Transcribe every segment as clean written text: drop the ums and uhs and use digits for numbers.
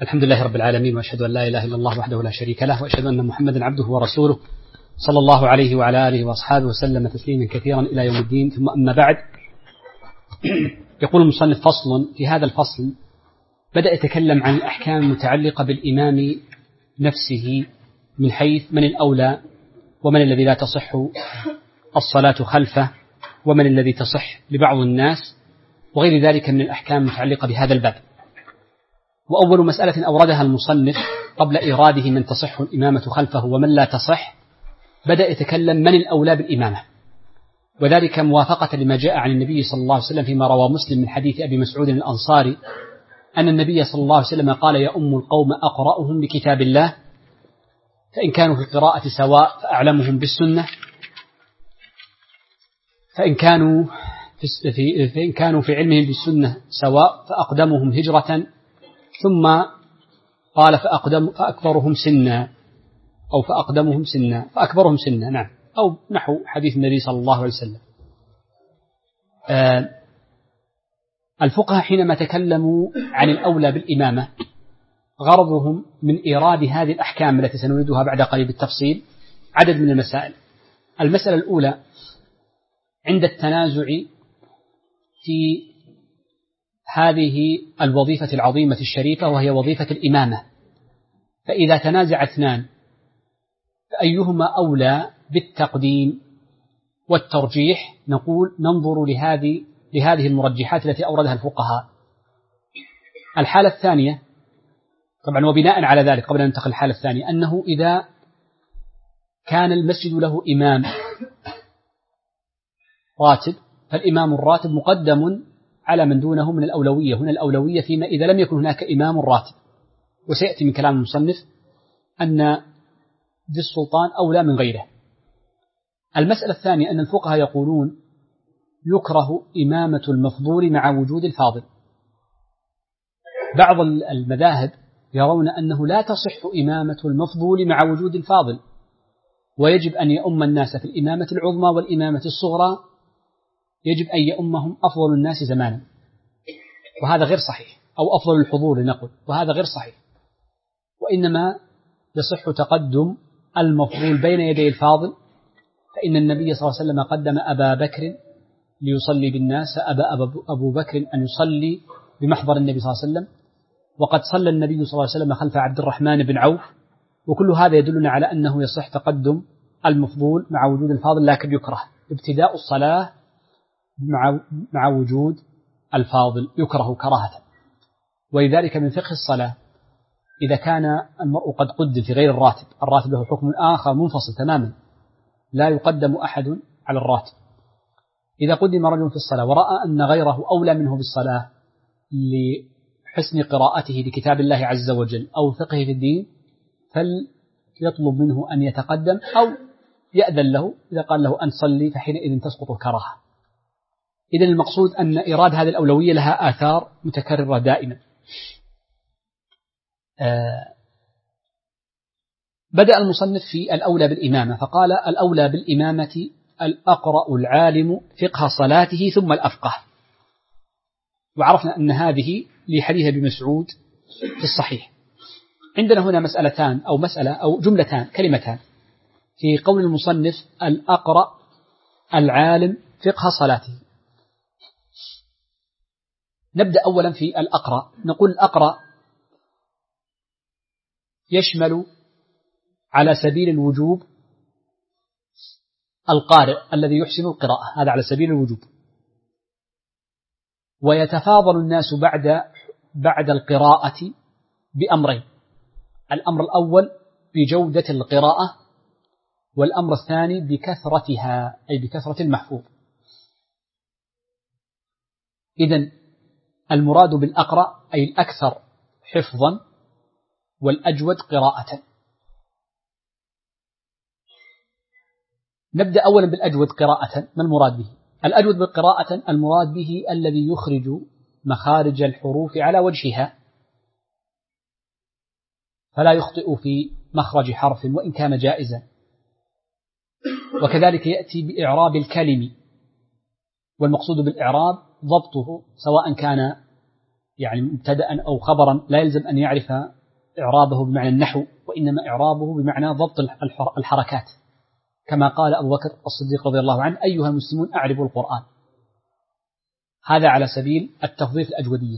الحمد لله رب العالمين، وأشهد أن لا إله إلا الله وحده لا شريك له، وأشهد أن محمدا عبده ورسوله صلى الله عليه وعلى آله وأصحابه وسلم تسليما كثيرا إلى يوم الدين. ثم أما بعد، يقول المصنف: فصل. في هذا الفصل بدأ يتكلم عن الأحكام المتعلقة بالإمام نفسه، من حيث من الأولى، ومن الذي لا تصح الصلاة خلفه، ومن الذي تصح لبعض الناس، وغير ذلك من الأحكام المتعلقة بهذا الباب. وأول مسألة أوردها المصنف قبل إيراده من تصح الإمامة خلفه ومن لا تصح، بدأ يتكلم من الأولى بالإمامة، وذلك موافقة لما جاء عن النبي صلى الله عليه وسلم فيما روى مسلم من حديث أبي مسعود الأنصاري أن النبي صلى الله عليه وسلم قال: يؤم القوم أقرأهم بكتاب الله، فإن كانوا في القراءة سواء فأعلمهم بالسنة، فإن كانوا في علمهم بالسنة سواء فأقدمهم هجرة، ثم قال فأكبرهم سنا، نعم، أو نحو حديث النبي صلى الله عليه وسلم. الفقهاء حينما تكلموا عن الأولى بالإمامة غرضهم من إيراد هذه الأحكام التي سنريدها بعد قليل بالتفصيل عدد من المسائل. المسألة الأولى: عند التنازع في هذه الوظيفة العظيمة الشريفة وهي وظيفة الإمامة، فإذا تنازع اثنان فأيهما أولى بالتقديم والترجيح؟ نقول ننظر لهذه المرجحات التي أوردها الفقهاء. الحالة الثانية، طبعا وبناء على ذلك قبل أن ننتقل الحالة الثانية، أنه إذا كان المسجد له إمام راتب فالإمام الراتب مقدم على من دونه من الأولوية. هنا الأولوية فيما إذا لم يكن هناك إمام راتب، وسيأتي من كلام المصنف أن ذي السلطان أولى من غيره. المسألة الثانية أن الفقهاء يقولون يكره إمامة المفضول مع وجود الفاضل. بعض المذاهب يرون أنه لا تصح إمامة المفضول مع وجود الفاضل، ويجب أن يؤم الناس في الإمامة العظمى والإمامة الصغرى، يجب أن يؤمهم أفضل الناس زمانا، وهذا غير صحيح، أو أفضل الحضور لنقل، وهذا غير صحيح، وإنما يصح تقدم المفضول بين يدي الفاضل، فإن النبي صلى الله عليه وسلم قدم أبا بكر ليصلي بالناس، فأبى أبو بكر أن يصلي بمحضر النبي صلى الله عليه وسلم، وقد صلى النبي صلى الله عليه وسلم خلف عبد الرحمن بن عوف. وكل هذا يدلنا على أنه يصح تقدم المفضول مع وجود الفاضل، لكن يكره ابتداء الصلاة مع وجود الفاضل، يكره كراهة. ولذلك من فقه الصلاة إذا كان المرء قد قدم في غير الراتب له حكم آخر منفصل تماما، لا يقدم أحد على الراتب. إذا قدم رجل في الصلاة ورأى أن غيره أولى منه بالصلاة لحسن قراءته لكتاب الله عز وجل أو فقهه في الدين، فليطلب منه أن يتقدم أو يأذن له. إذا قال له أن صلي فحينئذ تسقط الكراهة. إذن المقصود أن إيراد هذه الأولوية لها آثار متكررة دائما. بدأ المصنف في الأولى بالإمامة فقال: الأولى بالإمامة الأقرأ العالم فقه صلاته ثم الأفقه. وعرفنا أن هذه لحديث ابن مسعود في الصحيح. عندنا هنا مسألتان أو جملتان، كلمتان في قول المصنف: الأقرأ العالم فقه صلاته. نبدأ أولا في الأقرأ. نقول الأقرأ يشمل على سبيل الوجوب القارئ الذي يحسن القراءة، هذا على سبيل الوجوب. ويتفاضل الناس بعد القراءة بأمرين: الأمر الأول بجودة القراءة، والأمر الثاني بكثرتها، أي بكثرة المحفوظ. إذن المراد بالأقرأ أي الأكثر حفظا والأجود قراءة. نبدأ أولا بالأجود قراءة. ما المراد به؟ الأجود بالقراءة المراد به الذي يخرج مخارج الحروف على وجهها، فلا يخطئ في مخرج حرف وإن كان جائزا. وكذلك يأتي بإعراب الكلم، والمقصود بالإعراب ضبطه، سواء كان يعني مبتدأ أو خبرا لا يلزم أن يعرف إعرابه بمعنى النحو، وإنما إعرابه بمعنى ضبط الحركات، كما قال أبو بكر الصديق رضي الله عنه: أيها المسلمون أعربوا القرآن. هذا على سبيل التفضيل الأجودية.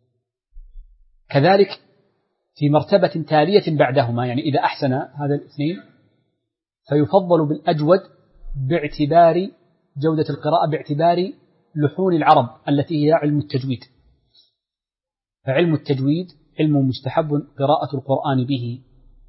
كذلك في مرتبة تالية بعدهما، يعني إذا أحسن هذا الاثنين فيفضل بالأجود باعتبار جودة القراءة، باعتبار لحون العرب التي هي علم التجويد. فعلم التجويد علم مستحب قراءة القرآن به،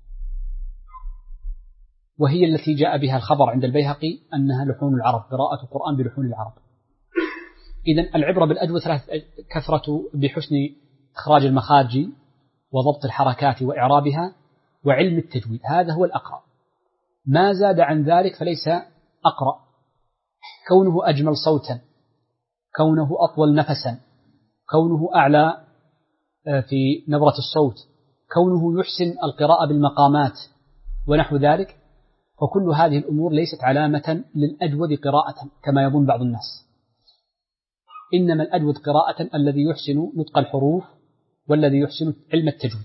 وهي التي جاء بها الخبر عند البيهقي أنها لحون العرب، قراءة القرآن بلحون العرب. إذن العبرة بالأجود كثرة بحسن إخراج المخارج وضبط الحركات وإعرابها وعلم التجويد، هذا هو الأقرأ. ما زاد عن ذلك فليس أقرأ. كونه أجمل صوتا، كونه أطول نفسا، كونه أعلى في نبرة الصوت، كونه يحسن القراءة بالمقامات ونحو ذلك، فكل هذه الأمور ليست علامة للأجود قراءة كما يظن بعض الناس. إنما الأجود قراءة الذي يحسن نطق الحروف والذي يحسن علم التجويد.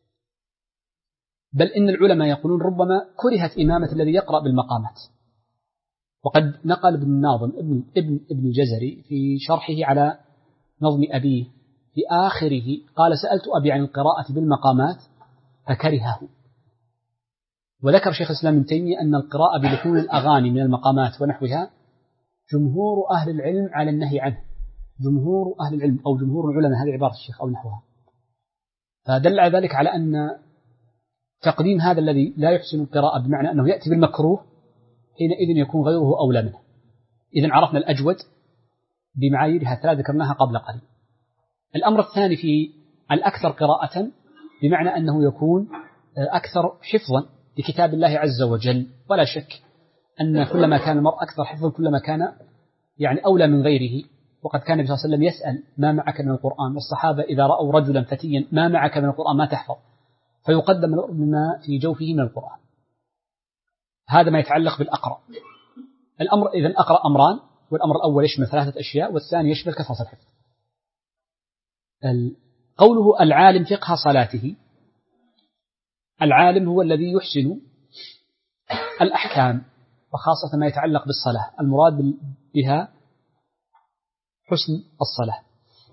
بل إن العلماء يقولون ربما كرهت إمامة الذي يقرأ بالمقامات. وقد نقل ابن الناظم ابن الجزري في شرحه على نظم أبيه في آخره قال: سألت أبي عن القراءة بالمقامات فكرهه. وذكر شيخ الإسلام ابن تيمية أن القراءة بلحون الأغاني من المقامات ونحوها جمهور أهل العلم على النهي عنه. جمهور أهل العلم أو جمهور العلماء، هذه عبارة الشيخ أو نحوها. فدل على ذلك على أن تقديم هذا الذي لا يحسن القراءة بمعنى أنه يأتي بالمكروه حينئذ يكون غيره أولى منه. إذن عرفنا الأجود بمعاييرها ثلاث ذكرناها قبل قليل. الأمر الثاني في الأكثر قراءة بمعنى أنه يكون أكثر حفظا لكتاب الله عز وجل. ولا شك أن كلما كان المرء أكثر حفظا كلما كان يعني أولى من غيره. وقد كان النبي صلى الله عليه وسلم يسأل: ما معك من القرآن؟ والصحابة إذا رأوا رجلا فتيا: ما معك من القرآن؟ ما تحفظ؟ فيقدم ما في جوفه من القرآن. هذا ما يتعلق بالأقرأ. الأمر إذن أقرأ أمران، والأمر الأول يشمل ثلاثة أشياء، والثاني يشمل كثرة الحفظ. قوله العالم فقه صلاته، العالم هو الذي يحسن الأحكام وخاصة ما يتعلق بالصلاة، المراد بها حسن الصلاة.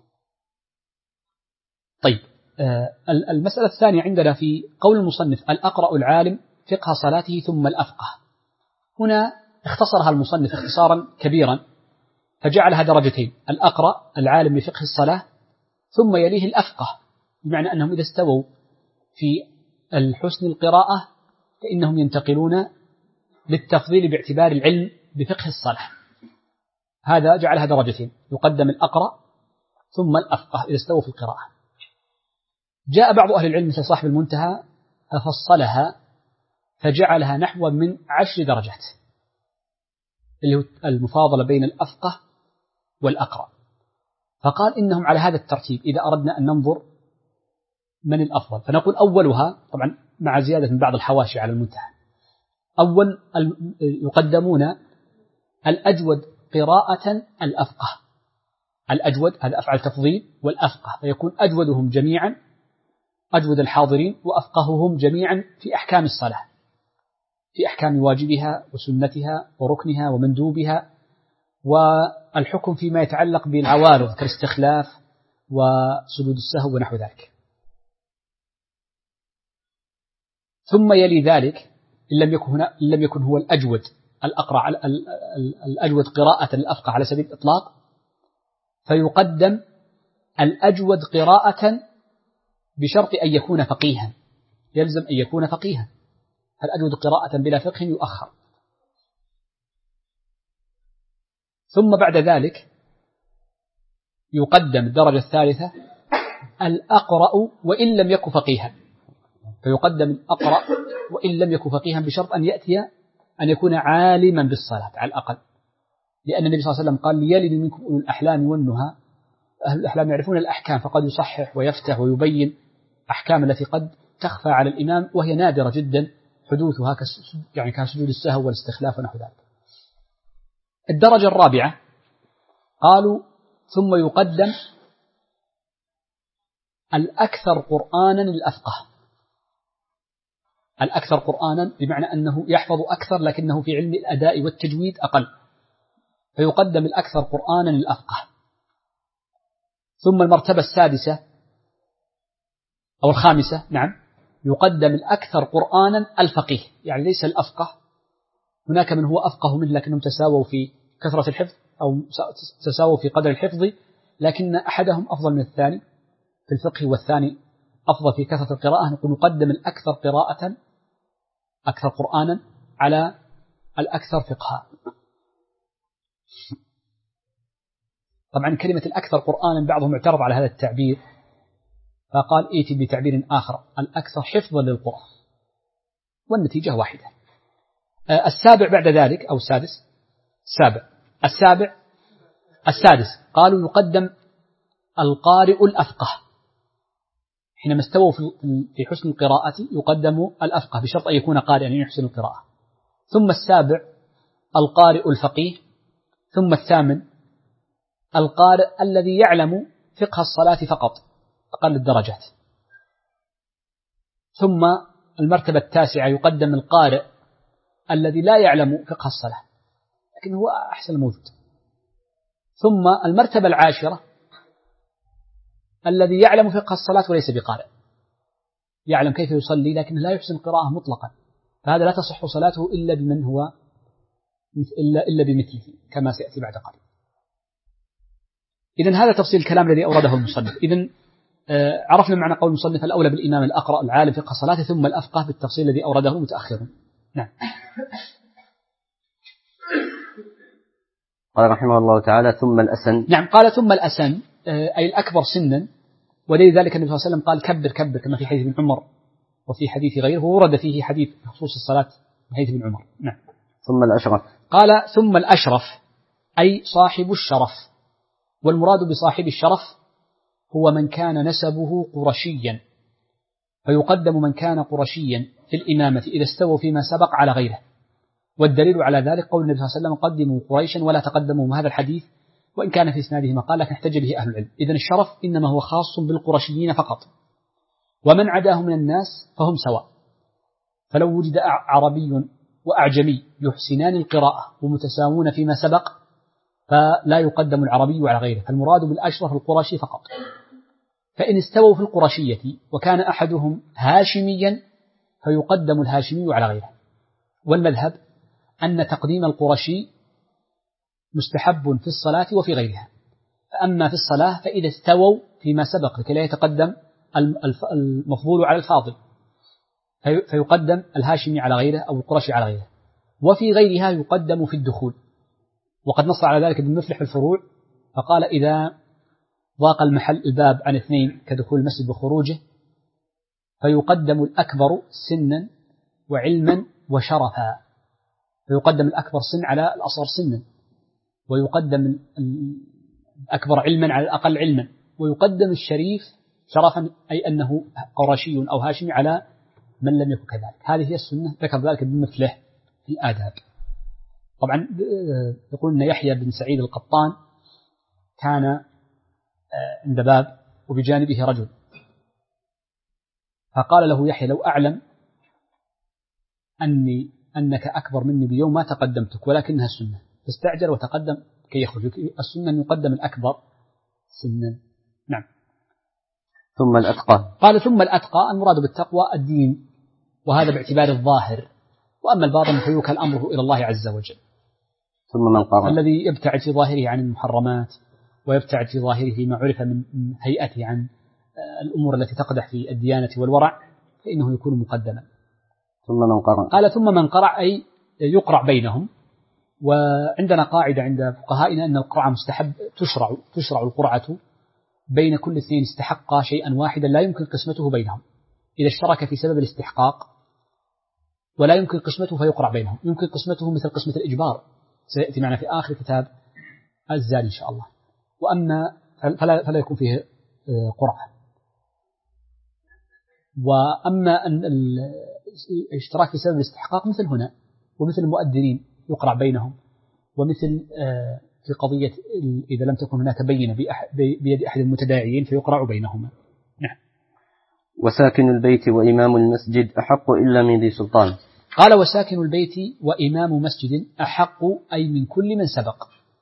طيب، المسألة الثانية عندنا في قول المصنف: الأقرأ العالم فقه صلاته ثم الأفقه. هنا اختصرها المصنف اختصارا كبيرا فجعلها درجتين: الأقرأ العالم بفقه الصلاة، ثم يليه الأفقه، بمعنى أنهم إذا استووا في الحسن القراءة فإنهم ينتقلون للتفضيل باعتبار العلم بفقه الصلاة. هذا جعلها درجتين، يقدم الأقرأ ثم الأفقه إذا استووا في القراءة. جاء بعض أهل العلم مثل صاحب المنتهى ففصلها فجعلها نحو من 10 درجات، اللي هو المفاضلة بين الأفقه والأقرأ. فقال إنهم على هذا الترتيب إذا أردنا أن ننظر من الأفضل، فنقول أولها طبعا مع زيادة من بعض الحواشي على المنتهى. أول يقدمون الأجود قراءة الأفقه. الأجود هذا أفعل تفضيل، والأفقه فيكون أجودهم جميعا أجود الحاضرين وأفقههم جميعا في أحكام الصلاة، في أحكام واجبها وسنتها وركنها ومندوبها، والحكم فيما يتعلق بالعوارض كالاستخلاف وسجود السهو ونحو ذلك. ثم يلي ذلك إن لم يكن هو الأجود الأقرأ الأجود قراءة الأفقه على سبيل الإطلاق، فيقدم الأجود قراءة بشرط أن يكون فقيها، يلزم أن يكون فقيها. الأجود قراءة بلا فقه يؤخر. ثم بعد ذلك يقدم الدرجة الثالثة الأقرأ وإن لم يكن فقيها، فيقدم الأقرأ وإن لم يكن فقيها بشرط أن يأتي أن يكون عالما بالصلاة على الأقل، لأن النبي صلى الله عليه وسلم قال: ليلد منكم أولو الأحلام والنهى. أهل الأحلام يعرفون الأحكام، فقد يصحح ويفتح ويبين أحكام التي قد تخفى على الإمام وهي نادرة جدا حدوثها، يعني كسجود السهو والاستخلاف ونحو ذلك. الدرجة الرابعة قالوا ثم يقدم الأكثر قرآنا الأفقه. الأكثر قرآنا بمعنى أنه يحفظ أكثر لكنه في علم الأداء والتجويد أقل، فيقدم الأكثر قرآنا الأفقه. ثم المرتبة السادسة أو الخامسة، نعم، يقدم الأكثر قرآنا الفقيه، يعني ليس الأفقه، هناك من هو أفقه منه لكنهم تساووا في كثرة الحفظ أو تساووا في قدر الحفظ، لكن أحدهم أفضل من الثاني في الفقه والثاني أفضل في كثرة القراءة، نقول نقدم الأكثر قراءة أكثر قرآنا على الأكثر فقها. طبعا كلمة الأكثر قرآنا بعضهم اعترض على هذا التعبير فقال ائتي بتعبير آخر، الأكثر حفظا للقرآن، والنتيجة واحدة. السابع بعد ذلك أو السادس قالوا يقدم القارئ الأفقه، حينما استووا في حسن القراءة يقدم الأفقه بشرط أن يكون قارئا يحسن القراءة. ثم السابع القارئ الفقيه. ثم الثامن القارئ الذي يعلم فقه الصلاة فقط أقل الدرجات. ثم المرتبة التاسعة يقدم القارئ الذي لا يعلم فقه الصلاة لكن هو أحسن الموجود. ثم المرتبة العاشرة الذي يعلم فقه الصلاة وليس بقارئ، يعلم كيف يصلي لكن لا يحسن القراءة مطلقا، فهذا لا تصح صلاته إلا بمن هو إلا بمثله كما سيأتي بعد قليل. إذن هذا تفصيل الكلام الذي أورده المصنف. إذن عرفنا معنى قول المصنف الأولى بالإمام الأقرأ العالم فقه الصلاة، ثم الأفقه بالتفصيل الذي أورده متأخر. نعم. قال رحمه الله تعالى ثم الأسن. نعم، قال ثم الأسن أي الأكبر سنا، ودليل ذلك النبي صلى الله عليه وسلم قال كبر كبر كما في حديث ابن عمر وفي حديث غيره، ورد فيه حديث خصوص الصلاة من حديث ابن عمر. نعم. ثم الأشرف. قال ثم الأشرف أي صاحب الشرف، والمراد بصاحب الشرف هو من كان نسبه قرشيا، فيقدم من كان قرشيا في الإمامة إذا استووا فيما سبق على غيره. والدليل على ذلك قول النبي صلى الله عليه وسلم قدموا قريشا ولا تقدموا، هذا الحديث وإن كان في إسناده مقال لكن احتج به أهل العلم. إذن الشرف إنما هو خاص بالقرشيين فقط، ومن عداهم من الناس فهم سواء. فلو وجد عربي وأعجمي يحسنان القراءة ومتساوون فيما سبق فلا يقدم العربي على غيره، فالمراد بالأشرف القرشي فقط. فإن استووا في القرشية وكان أحدهم هاشميا فيقدم الهاشمي على غيره. والمذهب أن تقديم القرشي مستحب في الصلاة وفي غيرها، فأما في الصلاة فإذا استووا فيما سبق لكي لا يتقدم المفضول على الفاضل فيقدم الهاشمي على غيره أو القرشي على غيره، وفي غيرها يقدم في الدخول. وقد نص على ذلك ابن مفلح في الفروع فقال إذا ضاق المحل الباب عن اثنين كدخول المسجد وخروجه فيقدم الأكبر سنا وعلما وشرفا، فيقدم الأكبر سن على الأصغر سنا، ويقدم الأكبر علما على الأقل علما، ويقدم الشريف شرفا أي أنه قرشي أو هاشمي على من لم يكن كذلك. هذه هي السنة، ذكر ذلك ابن مفلح في الآداب. طبعا يقول أن يحيى بن سعيد القطان كان عند باب وبجانبه رجل، فقال له يحيى لو أعلم أنك أكبر مني بيوم ما تقدمتك، ولكنها السنة، فاستعجل وتقدم كي يخرج. السنة أن يقدم الأكبر سنا. نعم. ثم الأتقى. قال ثم الأتقى المراد بالتقوى الدين، وهذا باعتبار الظاهر، وأما الباطن فيوكل أمره إلى الله عز وجل. ثم من قرأ. الذي يبتعد في ظاهره عن المحرمات ويبتعد في ظاهره ما عرف من هيئته عن الأمور التي تقدح في الديانة والورع فإنه يكون مقدما. ثم من قرأ. قال ثم من قرأ أي يقرأ بينهم. وعندنا قاعدة عند فقهائنا أن القرعة مستحب، تشرع القرعة بين كل اثنين استحقا شيئا واحدا لا يمكن قسمته بينهم، إذا اشترك في سبب الاستحقاق ولا يمكن قسمته فيقرع بينهم، يمكن قسمته مثل قسمة الإجبار سيأتي معنا في آخر كتاب الزاد إن شاء الله. وأما فلا يكون فيه قرعة. وأما أن الاشتراك في سبب الاستحقاق مثل هنا ومثل المؤذنين يقرع بينهم، ومثل في قضية إذا لم تكن هناك بينة بيد أحد المتداعيين فيقرع بينهما. نعم. وساكن البيت وإمام المسجد أحق إلا من ذي سلطان. قال وساكن البيت وإمام مسجد أحق أي من كل من سبق،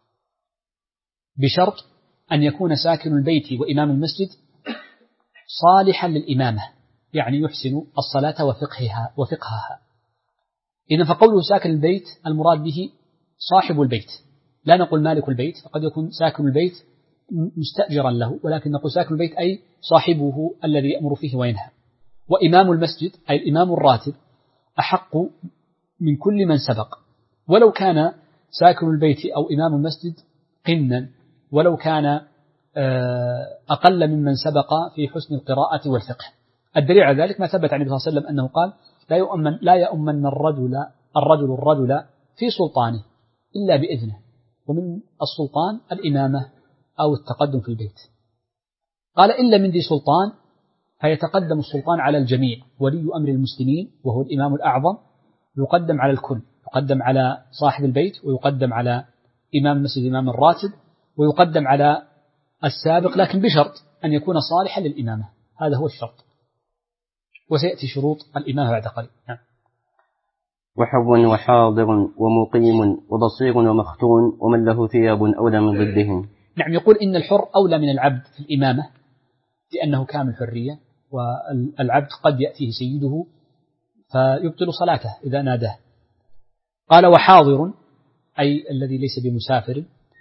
بشرط أن يكون ساكن البيت وإمام المسجد صالحا للإمامة، يعني يحسن الصلاة وفقهها. إذن فقوله ساكن البيت المراد به صاحب البيت، لا نقول مالك البيت، فقد يكون ساكن البيت مستأجرا له، ولكن نقول ساكن البيت أي صاحبه الذي يأمر فيه وينهى. وإمام المسجد أي الإمام الراتب أحق من كل من سبق، ولو كان ساكن البيت أو إمام المسجد قنا، ولو كان أقل ممن سبق في حسن القراءة والفقه. الدليل على ذلك ما ثبت عن النبي صلى الله عليه وسلم أنه قال لا يؤمن الرجل في سلطانه إلا بإذنه، ومن السلطان الإمامة أو التقدم في البيت. قال إلا من ذي سلطان، فيتقدم السلطان على الجميع، ولي أمر المسلمين وهو الإمام الأعظم يقدم على الكل، يقدم على صاحب البيت، ويقدم على إمام المسجد إمام الراتب، ويقدم على السابق، لكن بشرط أن يكون صالحا للإمامة، هذا هو الشرط، وسيأتي شروط الإمامة بعد قليل. نعم. وحو وحاضر ومقيم وبصير ومختون ومن له ثياب أولى من ضدهم. نعم، يقول إن الحر أولى من العبد في الإمامة لأنه كامل حرية، والعبد قد يأتيه سيده فيبطل صلاته إذا ناداه. قال وحاضر أي الذي ليس بمسافر،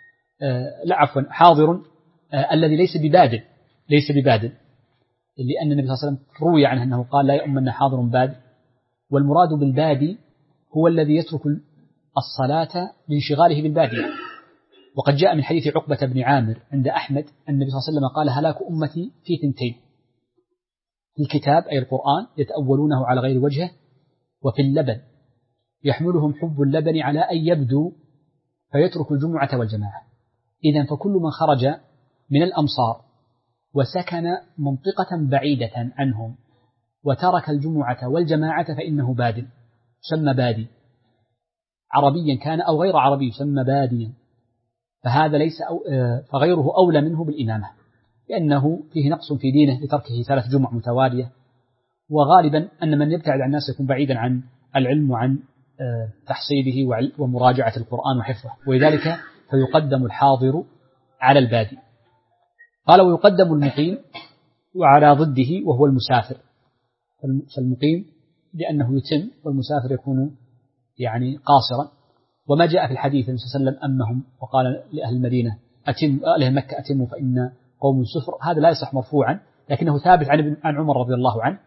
حاضر الذي ليس ببادل، لأن النبي صلى الله عليه وسلم روي عنه أنه قال لا يؤمن حاضر بادي، والمراد بالبادي هو الذي يترك الصلاة لانشغاله بالبادية. وقد جاء من حديث عقبة بن عامر عند أحمد أن النبي صلى الله عليه وسلم قال هلاك أمتي في ثنتين: في الكتاب أي القرآن يتأولونه على غير وجهه، وفي اللبن يحملهم حب اللبن على أن يبدو فيترك الجمعة والجماعة. إذن فكل من خرج من الأمصار وسكن منطقة بعيدة عنهم وترك الجمعة والجماعة فإنه بادٍ، يسمى بادي، عربيا كان أو غير عربي يسمى باديا، فغيره أولى منه بالإمامة، لأنه فيه نقص في دينه لتركه 3 جمع متوالية. وغالبا أن من يبتعد عن الناس يكون بعيدا عن العلم وعن تحصيله ومراجعة القرآن وحفظه، ولذلك فيقدم الحاضر على البادي. قال ويقدم المقيم وعلى ضده وهو المسافر، فالمقيم لأنه يتم، والمسافر يكون يعني قاصرا. وما جاء في الحديث النبي صلى الله عليه وسلم أمهم وقال لأهل المدينة أهل مكة أتموا فإن قوم سفر، هذا لا يصح مرفوعا، لكنه ثابت عن عمر رضي الله عنه.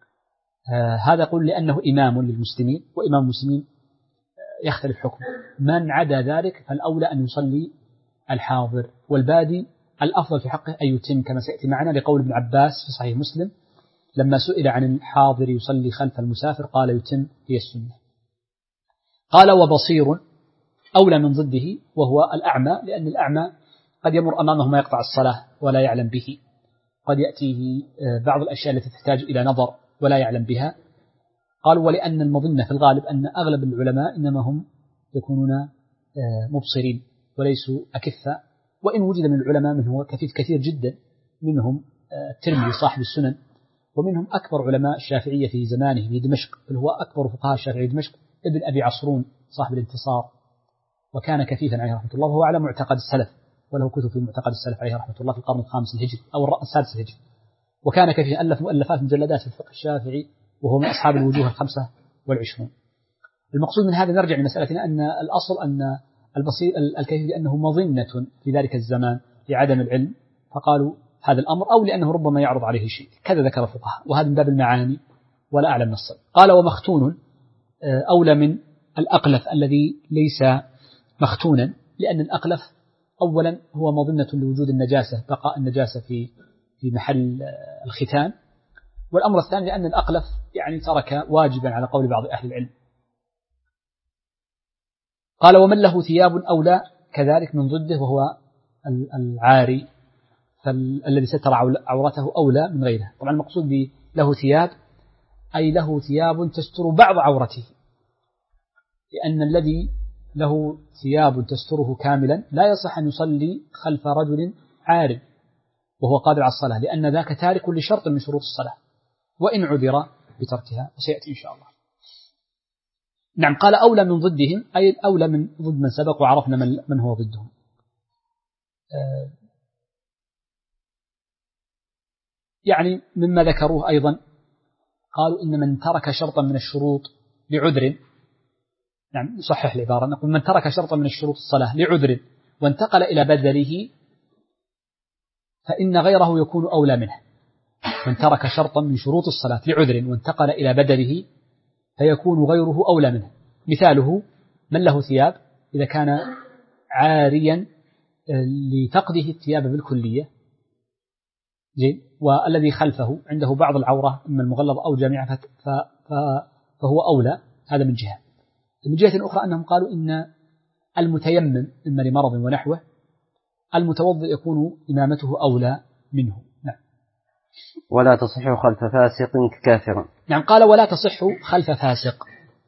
هذا يقول لأنه إمام للمسلمين، وإمام المسلمين يختلف حكمه، من عدا ذلك فالأولى أن يصلي الحاضر، والبادي الأفضل في حقه أن يتم كما سيأتي معنا، لقول ابن عباس في صحيح مسلم لما سئل عن الحاضر يصلي خلف المسافر قال يتم، هي السنة. قال وبصير أولى من ضده وهو الأعمى، لأن الأعمى قد يمر أمامه ما يقطع الصلاة ولا يعلم به، قد يأتيه بعض الأشياء التي تحتاج إلى نظر ولا يعلم بها. قالوا ولأن المظنة في الغالب أن أغلب العلماء إنما هم يكونون مبصرين وليسوا أكفة، وإن وجد من العلماء من هو كثير جدا، منهم الترمذي صاحب السنن، ومنهم أكبر علماء الشافعية في زمانه في دمشق، بل هو أكبر فقهاء الشافعية في دمشق ابن أبي عصرون صاحب الانتصار، وكان كفيفا عليه رحمة الله، وهو على معتقد السلف، وله كتب في معتقد السلف عليه رحمة الله في القرن الخامس الهجري أو السادس الهجري، وكان كفيفا ألف مؤلفات مجلدات في الفقه الشافعي، وهو من أصحاب الوجوه 25. المقصود من هذا نرجع لمسألتنا أن الأصل أن البصير الكيفي لأنه مظنة في ذلك الزمان لعدم العلم، فقالوا هذا الأمر، أو لأنه ربما يعرض عليه شيء، كذا ذكر الفقهاء، وهذا من باب المعاني ولا أعلم نصا. قال ومختون أولى من الأقلف الذي ليس مختونا، لأن الأقلف أولا هو مظنة لوجود النجاسة، بقاء النجاسة في محل الختان، والأمر الثاني لأن الأقلف يعني ترك واجبا على قول بعض أهل العلم. قال ومن له ثياب أولى كذلك من ضده وهو العاري، فالذي ستر عورته أولى من غيره. طبعا المقصود له ثياب أي له ثياب تستر بعض عورته، لأن الذي له ثياب تستره كاملا لا يصح أن يصلي خلف رجل عاري وهو قادر على الصلاة، لأن ذاك تارك لشرط من شروط الصلاة، وإن عذر بتركها، وسيأتي إن شاء الله. نعم، قال أولى من ضدهم، أي أولى من ضد من سبق، وعرفنا من هو ضدهم. يعني مما ذكروه أيضا قالوا إن من ترك شرطا من الشروط لعذر، نعم نصحح العبارة، نقول من ترك شرطا من الشروط الصلاة لعذر وانتقل إلى بدله فإن غيره يكون أولى منه. من ترك شرطا من شروط الصلاة لعذر وانتقل إلى بدله فيكون غيره أولى منه. مثاله من له ثياب إذا كان عاريا لفقده الثياب بالكلية، والذي خلفه عنده بعض العورة إما المغلظ أو جامعة فهو أولى. هذا من جهة. من جهة أخرى أنهم قالوا إن المتيمم إما لمرض ونحوه المتوضئ يكون إمامته أولى منه. نعم. ولا تصح خلف فاسق ككافر. نعم، قال ولا تصح خلف فاسق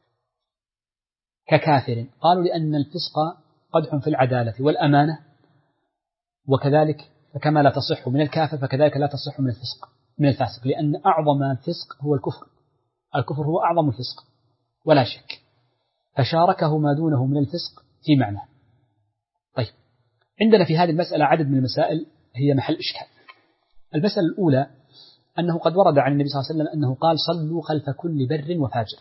ككافر. قالوا لأن الفسق قدح في العدالة والأمانة، وكذلك فكما لا تصح من الكافر فكذلك لا تصح من الفاسق، لأن أعظم الفسق هو الكفر. الكفر هو أعظم الفسق ولا شك، فشاركه ما دونه من الفسق في معنى. طيب، عندنا في هذه المسألة عدد من المسائل هي محل إشكال. المسألة الأولى أنه قد ورد عن النبي صلى الله عليه وسلم أنه قال صلوا خلف كل بر وفاجر،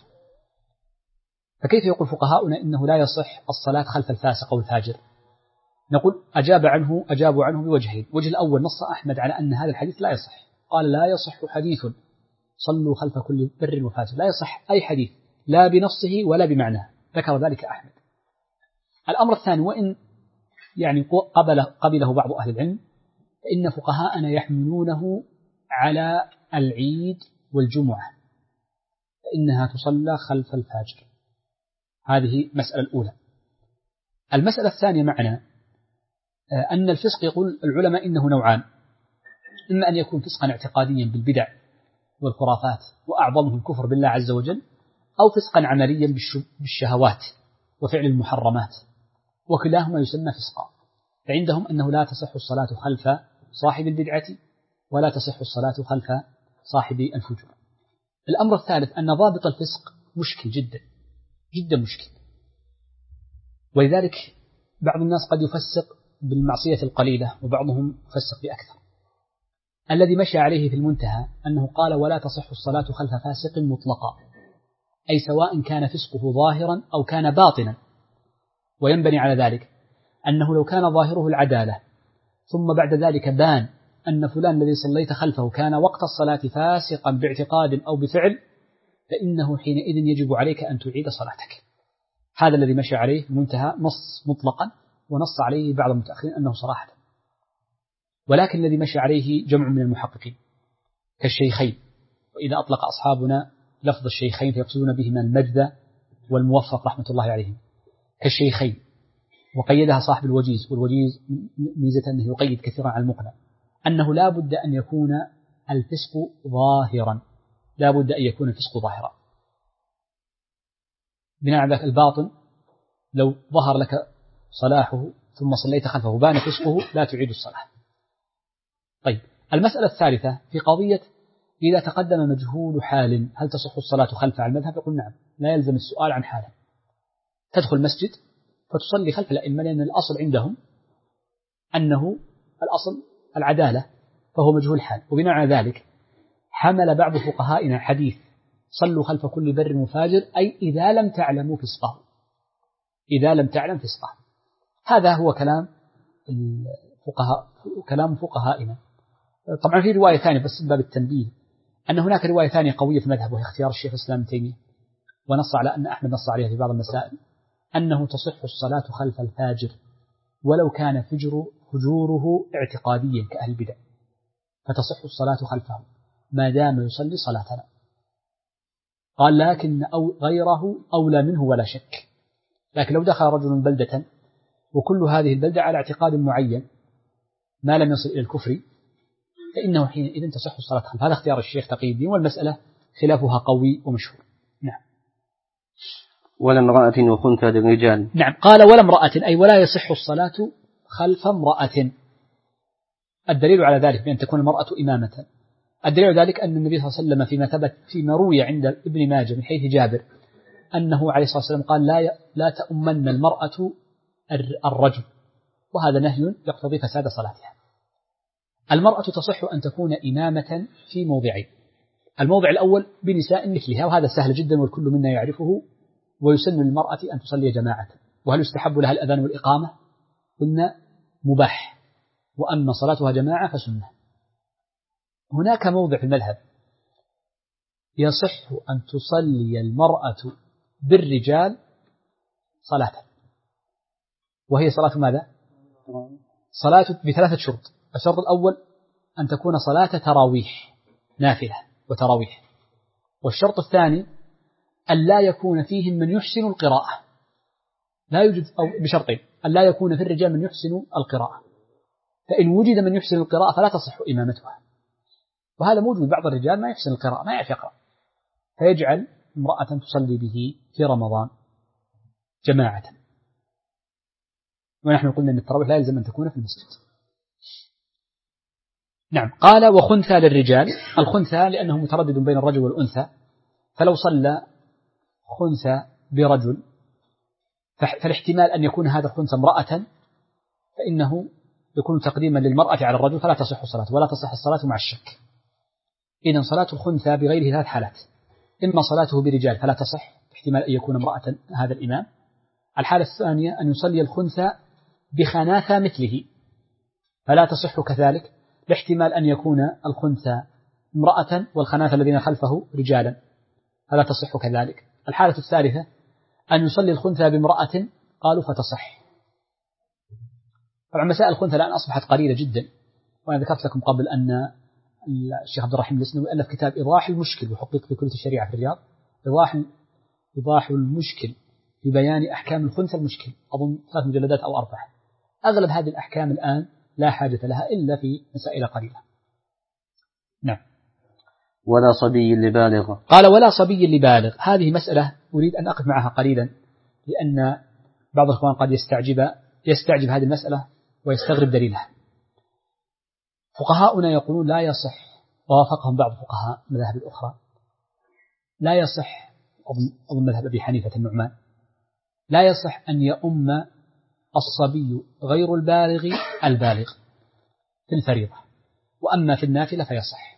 فكيف يقول فقهاؤنا إنه لا يصح الصلاة خلف الفاسق أو الفاجر؟ نقول أجابوا عنه بوجهين. الوجه الأول نص أحمد على أن هذا الحديث لا يصح، قال لا يصح حديث صلوا خلف كل بر وفاجر، لا يصح أي حديث لا بنصه ولا بمعناه، ذكر ذلك أحمد. الأمر الثاني، وإن يعني قبله بعض أهل العلم، فإن فقهاءنا يحملونه على العيد والجمعة فإنها تصلى خلف الفاجر. هذه مسألة الأولى. المسألة الثانية معنا أن الفسق يقول العلماء إنه نوعان، إما أن يكون فسقا اعتقاديا بالبدع والخرافات وأعظمه الكفر بالله عز وجل، أو فسقا عمليا بالشهوات وفعل المحرمات، وكلاهما يسمى فسقا. فعندهم أنه لا تصح الصلاة خلف صاحب البدعة ولا تصح الصلاة خلف صاحب الفجور. الأمر الثالث أن ضابط الفسق مشكل جدا جدا مشكل، ولذلك بعض الناس قد يفسق بالمعصية القليلة وبعضهم يفسق بأكثر. الذي مشى عليه في المنتهى أنه قال ولا تصح الصلاة خلف فاسق مطلقا، أي سواء كان فسقه ظاهرا أو كان باطنا. وينبني على ذلك أنه لو كان ظاهره العدالة ثم بعد ذلك بان أن فلان الذي صليت خلفه كان وقت الصلاة فاسقا باعتقاد أو بفعل، فإنه حينئذ يجب عليك أن تعيد صلاتك. هذا الذي مشى عليه المنتهى نص مطلقا، ونص عليه بعض المتأخرين أنه صراحة. ولكن الذي مشى عليه جمع من المحققين كالشيخين، وإذا أطلق أصحابنا لفظ الشيخين فيقصدون بهما المجد والموفق رحمة الله عليهم، كالشيخين، وقيدها صاحب الوجيز. والوجيز ميزة أنه يقيد كثيرا على المقنع، أنه لا بد أن يكون الفسق ظاهرا، لا بد أن يكون الفسق ظاهرا. بناء على ذلك الباطن لو ظهر لك صلاحه ثم صليت خلفه بان فسقه لا تعيد الصلاة. طيب، المسألة الثالثة في قضية إذا تقدم مجهول حال هل تصح الصلاة خلفه على المذهب؟ يقول نعم، لا يلزم السؤال عن حاله. تدخل مسجد فتصلي خلف الأئمة، لأن الأصل عندهم أنه الأصل العدالة، فهو مجهول حال. وبناء على ذلك حمل بعض فقهائنا حديث صلوا خلف كل بر وفاجر، أي إذا لم تعلموا فسقه، إذا لم تعلم فسقه. هذا هو كلام فقهائنا. طبعا في رواية ثانية بس باب التنبيه، أن هناك رواية ثانية قوية في المذهب، وهي اختيار الشيخ الإسلام ابن تيمية، ونص على أن أحمد نص عليها في بعض المسائل، أنه تصح الصلاة خلف الفاجر ولو كان فجوره اعتقاديا كأهل البدع، فتصح الصلاة خلفه ما دام يصلي صلاتنا. قال لكن غيره أولى منه ولا شك. لكن لو دخل رجل بلدة وكل هذه البلدة على اعتقاد معين ما لم يصل إلى الكفر، فإنه حينئذ تصح الصلاة خلفه. هذا اختيار الشيخ تقي الدين، والمسألة خلافها قوي ومشهور. نعم. ولا امرأة وخنثى للرجال. نعم، قال ولا امرأة، أي ولا يصح الصلاة خلف امرأة. الدليل على ذلك بأن تكون المرأة إمامة. الدليل ذلك أن النبي صلى الله عليه وسلم فيما ثبت فيما روي عند ابن ماجه من حيث جابر أنه عليه الصلاة والسلام قال لا تؤمن المرأة الرجل، وهذا نهي يقتضي فساد صلاتها. المرأة تصح أن تكون إمامة في موضعين: الموضع الأول بنساء مثلها، وهذا سهل جدا والكل منا يعرفه، ويسن للمرأة أن تصلي جماعة. وهل يستحب لها الأذان والإقامة؟ قلنا مباح، وأما صلاتها جماعة فسنة. هناك موضع في المذهب يصح أن تصلي المرأة بالرجال صلاة، وهي صلاة ماذا؟ صلاة بثلاثة شروط. الشرط الأول أن تكون صلاة تراويح نافلة وتراويح، والشرط الثاني أن لا يكون فيهم من يحسن القراءة، لا يوجد، أو بشرطين: أن لا يكون في الرجال من يحسن القراءة، فإن وجد من يحسن القراءة فلا تصح إمامتها، وهذا موجود. بعض الرجال ما يحسن القراءة، ما يعرف يقرأ، فيجعل امرأة تصلي به في رمضان جماعة. ونحن قلنا أن التراويح لا يلزم أن تكون في المسجد. نعم. قال: وخنثى للرجال. الخنثى لأنه متردد بين الرجل والأنثى، فلو صلى خنثى برجل فالاحتمال أن يكون هذا الخنثى امرأة، فإنه يكون تقديما للمرأة على الرجل، فلا تصح صلاته، ولا تصح الصلاة مع الشك. إذن صلاة الخنثى بغيره ثلاث حالات: إما صلاته برجال فلا تصح، احتمال أن يكون امرأة هذا الإمام. الحالة الثانية أن يصلي الخنثى بخناثى مثله، فلا تصح كذلك، لاحتمال أن يكون الخنثى امرأة والخناثى الذين خلفه رجالا، فلا تصح كذلك. الحالة الثالثة أن يصلي الخنثى بامرأة، قالوا فتصح. طبعا مسائل الخنثى الآن أصبحت قليلة جدا، وأنا ذكرت لكم قبل أن الشيخ عبد الرحيم الإسنوي ألف كتاب إيضاح المشكل، وحقق في كلية الشريعة في الرياض، إيضاح المشكل في بيان أحكام الخنثى المشكل، أظن 3 مجلدات أو 4. أغلب هذه الأحكام الآن لا حاجة لها إلا في مسائل قليلة. نعم. ولا صبي لبالغ. قال: ولا صبي لبالغ. هذه مسألة أريد أن أقف معها قليلا، لأن بعض الإخوان قد يستعجب هذه المسألة ويستغرب دليلها. فقهاؤنا يقولون لا يصح، ووافقهم بعض فقهاء المذاهب الأخرى، لا يصح، أظن مذهب أبي حنيفة النعمان، لا يصح أن يؤم الصبي غير البالغ في الفريضة، وأما في النافلة فيصح.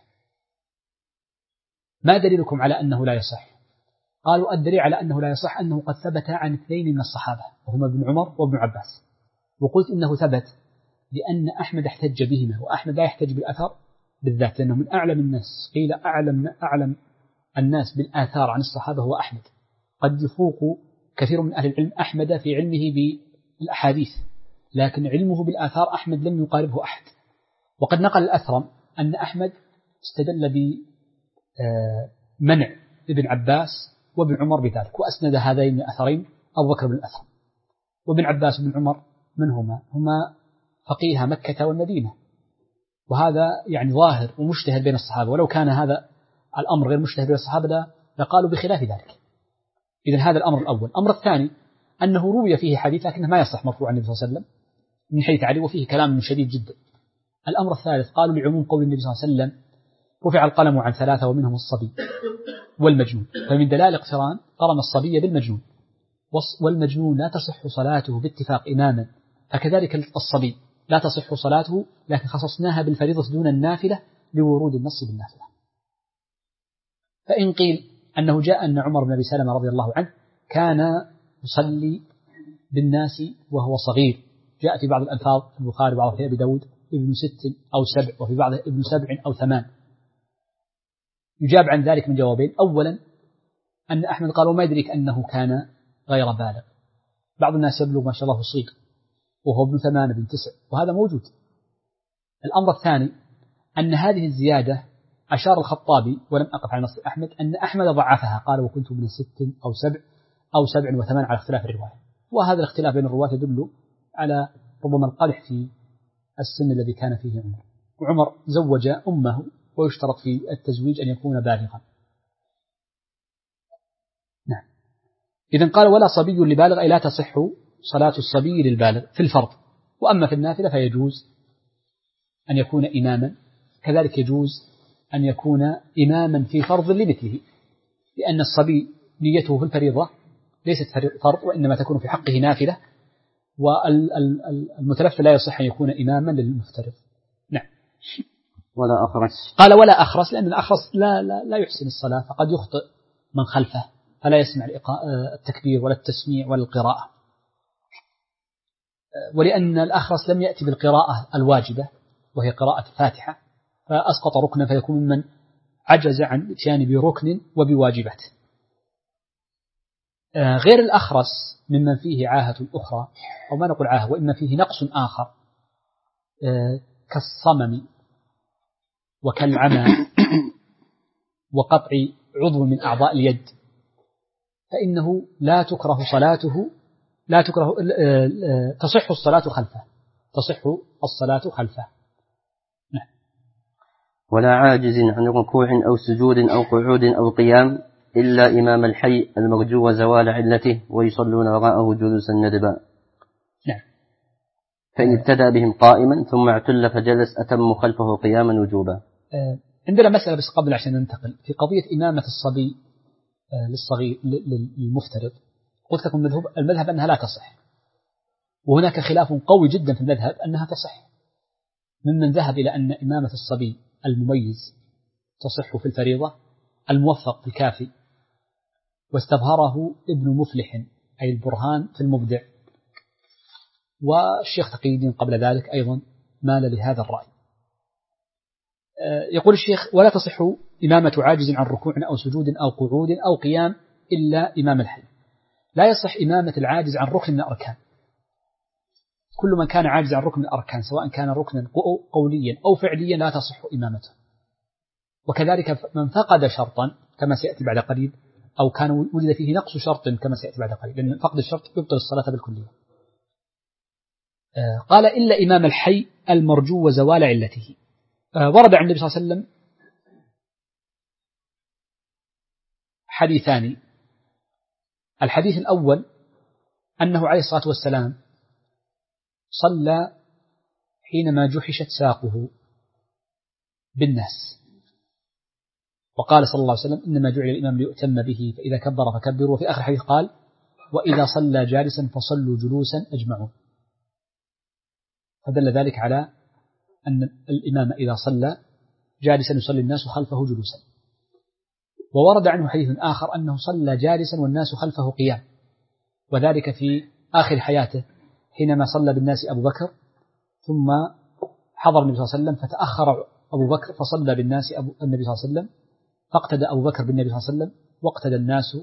ما دليلكم على أنه لا يصح؟ قالوا: الدليل على أنه لا يصح أنه قد ثبت عن 2 من الصحابة، وهما ابن عمر وابن عباس. وقلت إنه ثبت لأن أحمد احتج بهما، وأحمد لا يحتج بالأثر بالذات، لأنه من أعلم الناس، قيل أعلم الناس بالآثار عن الصحابة هو أحمد. قد يفوق كثير من أهل العلم أحمد في علمه بالأحاديث، لكن علمه بالآثار أحمد لم يقاربه أحد. وقد نقل الأثرم أن أحمد استدل بمنع ابن عباس وابن عمر بذلك، وأسند هذين الأثرين أبو بكر بن الأثرم. وابن عباس وابن عمر من هما فقيه مكة والمدينة، وهذا يعني ظاهر ومشتهر بين الصحابة، ولو كان هذا الأمر غير مشتهر بين الصحابة لقالوا بخلاف ذلك. إذن هذا الأمر الأول. الأمر الثاني أنه روي فيه حديث لكنه ما يصح مرفوع عن النبي صلى الله عليه وسلم من حيث علي، وفيه كلام شديد جدا. الأمر الثالث قالوا لعموم قول النبي صلى الله عليه وسلم: رفع القلم عن 3 ومنهم الصبي والمجنون، فمن دلال اقتران قرن الصبي بالمجنون، والمجنون لا تصح صلاته باتفاق إماما، فكذلك الصبي لا تصح صلاته، لكن خصصناها بالفريضة دون النافلة لورود النص بالنافلة. فإن قيل أنه جاء أن عمر بن أبي سلمة رضي الله عنه كان يصلي بالناس وهو صغير، جاء في بعض الألفاظ في البخاري وبعض في أبي داود ابن 6 أو 7، وفي بعض ابن 7 أو 8. يجاب عن ذلك من جوابين: أولا أن أحمد قال وما يدريك أنه كان غير بالغ، بعض الناس يبلغ ما شاء الله صغير وهو ابن 8 ابن 9، وهذا موجود. الأمر الثاني أن هذه الزيادة أشار الخطابي، ولم أقف على نص أحمد، أن أحمد ضعفها، قال وكنت ابن 6 أو 7 أو 7 و8 على اختلاف الرواية. وهذا الاختلاف بين الرواة يدل على ربما القدح في السن الذي كان فيه عمر. وعمر زوج أمه، ويشترط في التزويج أن يكون بالغا. نعم. إذن قال: ولا صبي لبالغ، أي لا تصح صلاة الصبي للبالغ في الفرض، وأما في النافلة فيجوز أن يكون إماما. كذلك يجوز أن يكون إماما في فرض لمثله، لأن الصبي نيته في الفريضة ليست فرض، وإنما تكون في حقه نافلة، والمتلفل لا يصح أن يكون إماما للمفترض. نعم. ولا أخرس. قال ولا أخرس، لأن الأخرس لا يحسن الصلاة، فقد يخطئ من خلفه فلا يسمع التكبير ولا التسميع ولا القراءة، ولأن الأخرس لم يأتي بالقراءة الواجبة وهي قراءة الفاتحة، فأسقط ركنا، فيكون ممن عجز عن الاتيان بركن وبواجبات. غير الأخرس ممن فيه عاهة أخرى، أو ما نقول عاهة، وإما فيه نقص آخر كالصمم وكالعمى وقطع عضو من أعضاء اليد، فإنه لا تكره صلاته، تصح الصلاة خلفه. نعم. ولا عاجز عن ركوع أو سجود أو قعود أو قيام إلا إمام الحي المرجو زوال علته، ويصلون وراءه جلوسا ندبا. نعم. فإن ابتدأ بهم قائما ثم اعتل فجلس أتم خلفه قياما وجوبا. عندنا مسألة بس قبل عشان ننتقل في قضية إمامة الصبي للصغير للمفترض. قلت لكم المذهب أنها لا تصح، وهناك خلاف قوي جدا في المذهب أنها تصح، ممن ذهب إلى أن إمامة الصبي المميز تصح في الفريضة الموفق في الكافي، واستظهره ابن مفلح أي البرهان في المبدع، والشيخ تقي الدين قبل ذلك أيضا مال لهذا الرأي. يقول الشيخ ولا تصح إمامة عاجز عن ركوع أو سجود أو قعود أو قيام إلا إمام الحي. لا يصح إمامة العاجز عن ركن من الأركان، كل من كان عاجز عن ركن من الأركان سواء كان ركنا قوليا أو فعليا لا تصح إمامته. وكذلك من فقد شرطا كما سيأتي بعد قليل، أو كان وجد فيه نقص شرط كما سيأتي بعد قليل، لأن فقد الشرط يبطل الصلاة بالكلية. قال إلا إمام الحي المرجو وزوال علته. ورد عن النبي صلى الله عليه وسلم حديثان. الحديث الأول أنه عليه الصلاة والسلام صلى حينما جحشت ساقه بالناس، وقال صلى الله عليه وسلم إنما جعل الإمام ليؤتم به فإذا كبر فكبروا، وفي آخر الحديث قال وإذا صلى جالسا فصلوا جلوسا أجمعون، فدل ذلك على أن الإمام إذا صلى جالسا يصلي الناس خلفه جلوسا. وورد عنه حديث آخر أنه صلى جالسا والناس خلفه قيام، وذلك في آخر حياته حينما صلى بالناس أبو بكر، ثم حضر النبي صلى الله عليه وسلم فتأخر أبو بكر فصلى بالناس النبي صلى الله عليه وسلم، فاقتدى أبو بكر بالنبي صلى الله عليه وسلم واقتدى الناس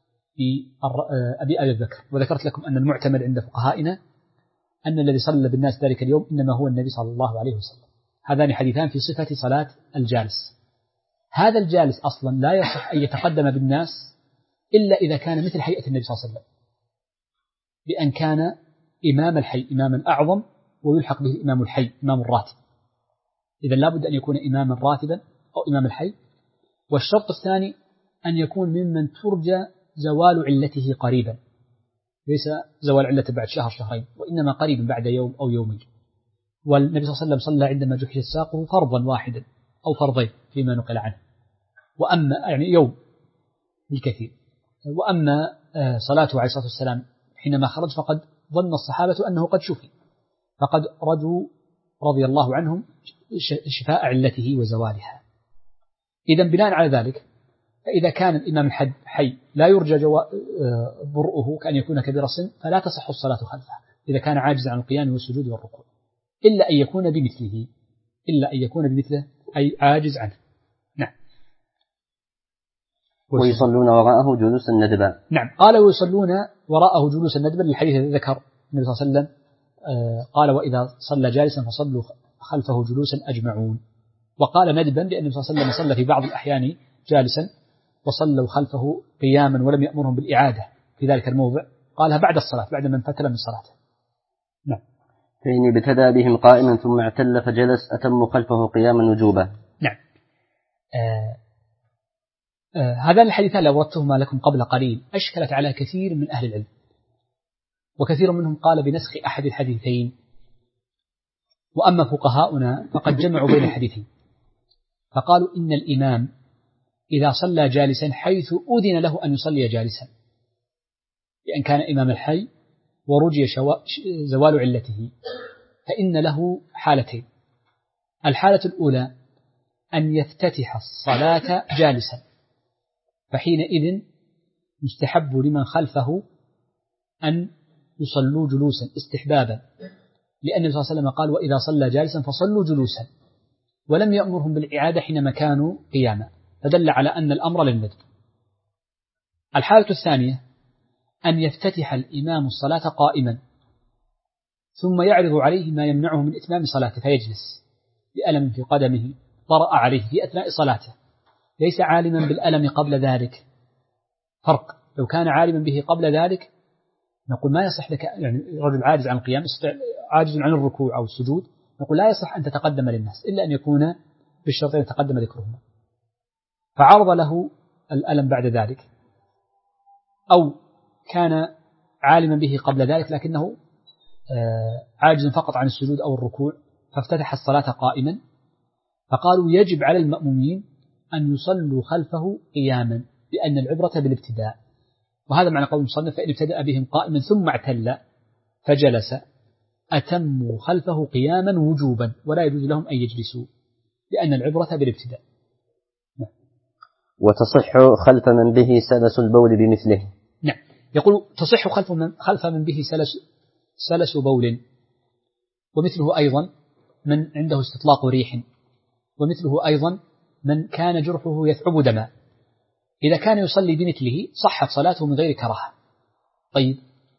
بأبي بكر. وذكرت لكم أن المعتمد عند فقهائنا أن الذي صلى بالناس ذلك اليوم إنما هو النبي صلى الله عليه وسلم. هذان حديثان في صفة صلاة الجالس. هذا الجالس أصلا لا يصح أن يتقدم بالناس إلا إذا كان مثل هيئة النبي صلى الله عليه وسلم، بأن كان إمام الحي إماما أعظم ويلحق به إمام الحي إمام الراتب. إذا لابد أن يكون إماما راتبا أو إمام الحي. والشرط الثاني أن يكون ممن ترجى زوال علته قريبا، ليس زوال علته بعد شهر شهرين، وإنما قريبا بعد يوم أو يومين. والنبي صلى الله عليه وسلم صلى عندما جحشت ساقه فرضا واحدا أو فرضين فيما نقل عنه، وأما يعني يوم بالكثير. وأما صلاته عليه الصلاة والسلام حينما خرج فقد ظن الصحابة أنه قد شفي، فقد رجوا رضي الله عنهم شفاء علته وزوالها. إذا بناء على ذلك فإذا كان الإمام حي لا يرجى برؤه كأن يكون كبير السن فلا تصح الصلاة خلفه إذا كان عاجزا عن القيام والسجود والركوع، إلا أن يكون بمثله أي عاجز عنه. نعم. ويصلون وراءه جلوسا ندبا. نعم. قال ويصلون وراءه جلوسا ندبا للحديث الذي ذكر النبي صلى الله عليه وسلم قال وإذا صلى جالسا فصلوا خلفه جلوسا أجمعون. وقال ندبا لأن النبي صلى الله عليه وسلم صلى في بعض الأحيان جالسا وصلوا خلفه قياما ولم يأمرهم بالإعادة في ذلك الموضع، قالها بعد الصلاة بعد من فتل من صلاته. نعم. فإن ابتدى بهم قائما ثم اعتل فجلس أتم خلفه قياما وجوبا. نعم. هذان الحديثان لو وردتهما لكم قبل قليل أشكلت على كثير من أهل العلم، وكثير منهم قال بنسخ أحد الحديثين، وأما فقهاؤنا فقد جمعوا بين الحديثين، فقالوا إن الإمام إذا صلى جالسا حيث أذن له أن يصلي جالسا، لأن كان إمام الحي ورجي زوال علته، فإن له حالتين. الحالة الأولى أن يفتتح الصلاة جالسا، فحينئذ يستحب لمن خلفه أن يصلوا جلوسا استحبابا، لأن النبي صلى الله عليه وسلم قال: وإذا صلى جالسا فصلوا جلوسا، ولم يأمرهم بالإعادة حينما كانوا قياما، فدل على أن الأمر للندب. الحالة الثانية أن يفتتح الإمام الصلاة قائما، ثم يعرض عليه ما يمنعه من إتمام صلاته فيجلس بألم في قدمه طرأ عليه في أثناء صلاته، ليس عالما بالألم قبل ذلك. فرق، لو كان عالما به قبل ذلك نقول ما يصح لك، يعني رجل عاجز عن القيام عاجز عن الركوع أو السجود، نقول لا يصح أن تتقدم للناس إلا أن يكون بالشرطين تقدم ذكرهما. فعرض له الألم بعد ذلك، أو كان عالما به قبل ذلك لكنه عاجز فقط عن السجود أو الركوع، فافتتح الصلاة قائما، فقالوا يجب على المأمومين أن يصلوا خلفه قياما، لأن العبرة بالابتداء. وهذا معنى قول المصنف: فإن ابتدأ بهم قائما ثم اعتل فجلس أتموا خلفه قياما وجوبا، ولا يجوز لهم أن يجلسوا، لأن العبرة بالابتداء. وتصح خلف من به سلس البول بمثله. نعم، يقول تصح خلف من به سلس بول، ومثله أيضا من عنده استطلاق ريح، ومثله أيضا من كان جرحه يثعب دما، إذا كان يصلي بمثله صحت صلاته من غير كراهة. طيب،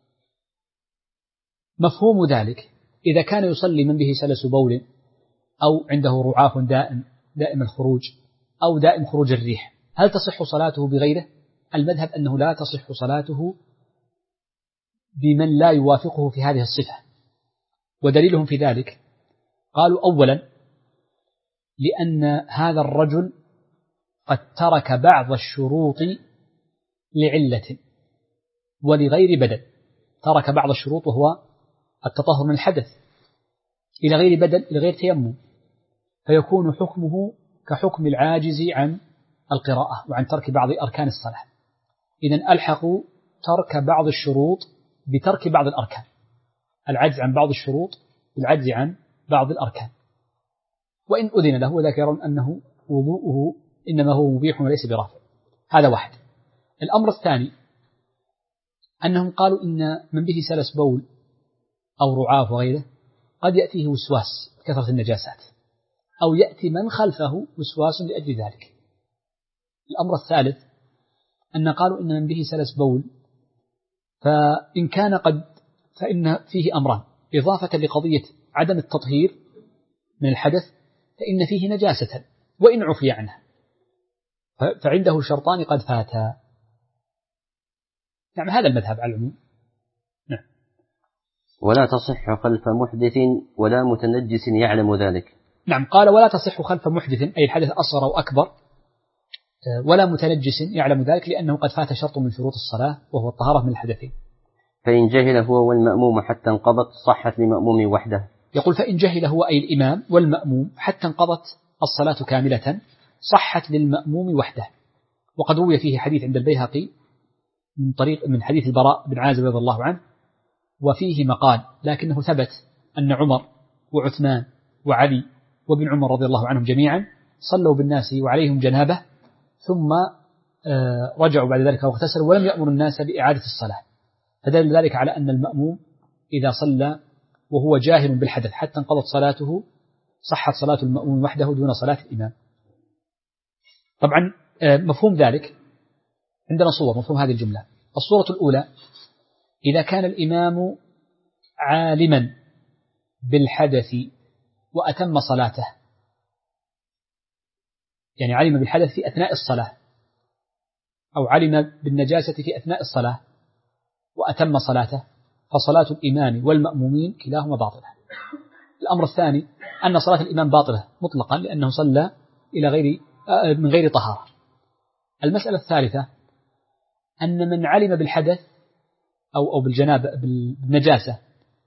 مفهوم ذلك إذا كان يصلي من به سلس بول، أو عنده رعاف دائم الخروج، أو دائم خروج الريح، هل تصح صلاته بغيره؟ المذهب أنه لا تصح صلاته بمن لا يوافقه في هذه الصفة. ودليلهم في ذلك قالوا: أولا لأن هذا الرجل قد ترك بعض الشروط لعلة ولغير بدل، ترك بعض الشروط وهو التطهر من الحدث إلى غير بدل إلى غير تيمم، فيكون حكمه كحكم العاجز عن القراءة وعن ترك بعض أركان الصلاة. إذن ألحقوا ترك بعض الشروط بترك بعض الأركان، العجز عن بعض الشروط بالعجز عن بعض الأركان، وإن أذن له، وذاك يرون أنه وضوءه إنما هو مبيح وليس برافع. هذا واحد. الأمر الثاني أنهم قالوا إن من به سلس بول أو رعاف وغيره قد يأتيه وسواس كثرة النجاسات، أو يأتي من خلفه وسواس لأجل ذلك. الأمر الثالث أن قالوا إن من به سلس بول فإن كان فإن فيه أمران: إضافة لقضية عدم التطهير من الحدث، فإن فيه نجاسة وإن عفي عنها، فعنده شرطان قد فاتا. نعم، هذا المذهب على العموم. نعم. ولا تصح خلف محدث ولا متنجس يعلم ذلك. نعم، قال: ولا تصح خلف محدث، أي الحدث أصغر أو أكبر، ولا متنجس يعلم ذلك، لأنه قد فات شرط من شروط الصلاة وهو الطهارة من الحدثين. فإن جهل هو والمأموم حتى انقضت صحت لمأموم وحده. يقول: فإن جهل هو أي الإمام والمأموم حتى انقضت الصلاة كاملة صحت للمأموم وحده. وقد روي فيه حديث عند البيهقي من حديث البراء بن عازب رضي الله عنه، وفيه مقال، لكنه ثبت أن عمر وعثمان وعلي وابن عمر رضي الله عنهم جميعا صلوا بالناس وعليهم جنابه، ثم رجعوا بعد ذلك واغتسلوا ولم يأمر الناس بإعادة الصلاة، فدل ذلك على أن المأموم إذا صلى وهو جاهل بالحدث حتى انقضت صلاته صحت صلاة المأموم وحده دون صلاة الإمام. طبعا مفهوم ذلك عندنا صور مفهوم هذه الجملة. الصورة الأولى: إذا كان الإمام عالما بالحدث وأتم صلاته، يعني علم بالحدث في أثناء الصلاة، أو علم بالنجاسة في أثناء الصلاة وأتم صلاته، فصلاة الإمام والمأمومين كلاهما باطلة. الأمر الثاني أن صلاة الإمام باطلة مطلقا لأنه صلى من غير طهارة. المسألة الثالثة أن من علم بالحدث أو بالجنابة بالنجاسة